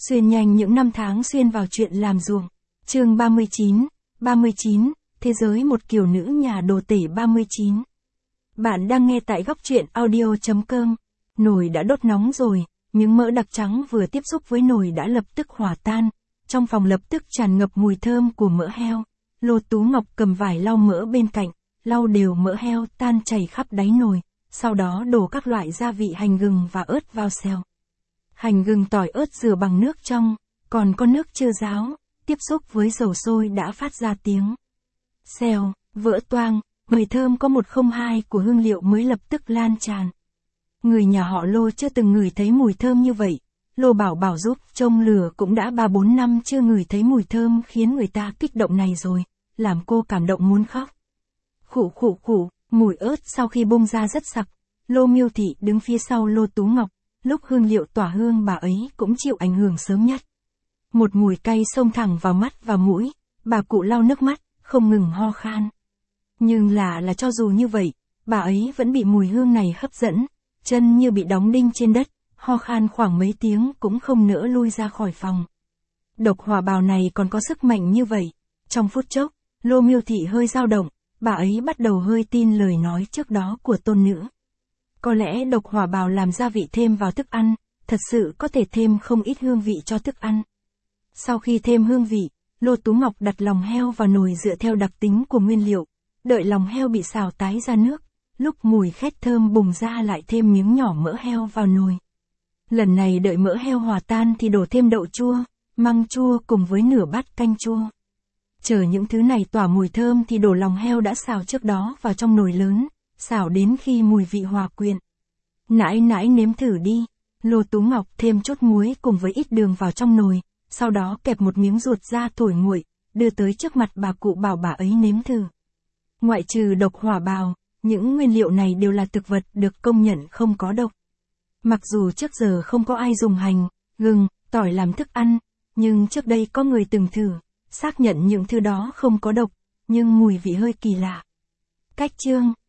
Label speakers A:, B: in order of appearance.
A: Xuyên nhanh những năm tháng xuyên vào chuyện làm ruộng. Chương 39, Thế giới một kiểu nữ nhà đồ tể 39. Bạn đang nghe tại góc truyện audio.com. Nồi đã đốt nóng rồi, những mỡ đặc trắng vừa tiếp xúc với nồi đã lập tức hòa tan. Trong phòng lập tức tràn ngập mùi thơm của mỡ heo. Lô Tú Ngọc cầm vải lau mỡ bên cạnh, lau đều mỡ heo tan chảy khắp đáy nồi, sau đó đổ các loại gia vị hành gừng và ớt vào xào. Hành gừng tỏi ớt rửa bằng nước trong, còn có nước chưa ráo, tiếp xúc với dầu sôi đã phát ra tiếng xèo, vỡ toang, mùi thơm có 102 của hương liệu mới lập tức lan tràn. Người nhà họ Lô chưa từng ngửi thấy mùi thơm như vậy. Lô Bảo Bảo giúp trông lửa cũng đã 3-4 năm chưa ngửi thấy mùi thơm khiến người ta kích động này rồi, làm cô cảm động muốn khóc. Khụ, mùi ớt sau khi bung ra rất sặc. Lô Miêu Thị đứng phía sau Lô Tú Ngọc, lúc hương liệu tỏa hương bà ấy cũng chịu ảnh hưởng sớm nhất. Một mùi cay xông thẳng vào mắt và mũi, bà cụ lau nước mắt, không ngừng ho khan. Nhưng là cho dù như vậy, bà ấy vẫn bị mùi hương này hấp dẫn, chân như bị đóng đinh trên đất, ho khan khoảng mấy tiếng cũng không nỡ lui ra khỏi phòng. Độc hỏa bào này còn có sức mạnh như vậy. Trong phút chốc, Lô Miêu Thị hơi dao động, bà ấy bắt đầu hơi tin lời nói trước đó của tôn nữ. Có lẽ độc hỏa bào làm gia vị thêm vào thức ăn, thật sự có thể thêm không ít hương vị cho thức ăn. Sau khi thêm hương vị, Lô Tú Ngọc đặt lòng heo vào nồi dựa theo đặc tính của nguyên liệu, đợi lòng heo bị xào tái ra nước, lúc mùi khét thơm bùng ra lại thêm miếng nhỏ mỡ heo vào nồi. Lần này đợi mỡ heo hòa tan thì đổ thêm đậu chua, măng chua cùng với nửa bát canh chua. Chờ những thứ này tỏa mùi thơm thì đổ lòng heo đã xào trước đó vào trong nồi lớn, xào đến khi mùi vị hòa quyện. Nãi nếm thử đi. Lô Tú Ngọc thêm chút muối cùng với ít đường vào trong nồi, sau đó kẹp một miếng ruột ra thổi nguội, đưa tới trước mặt bà cụ bảo bà ấy nếm thử. Ngoại trừ độc hỏa bào, những nguyên liệu này đều là thực vật được công nhận không có độc. Mặc dù trước giờ không có ai dùng hành, gừng, tỏi làm thức ăn, nhưng trước đây có người từng thử, xác nhận những thứ đó không có độc, nhưng mùi vị hơi kỳ lạ. Cách chương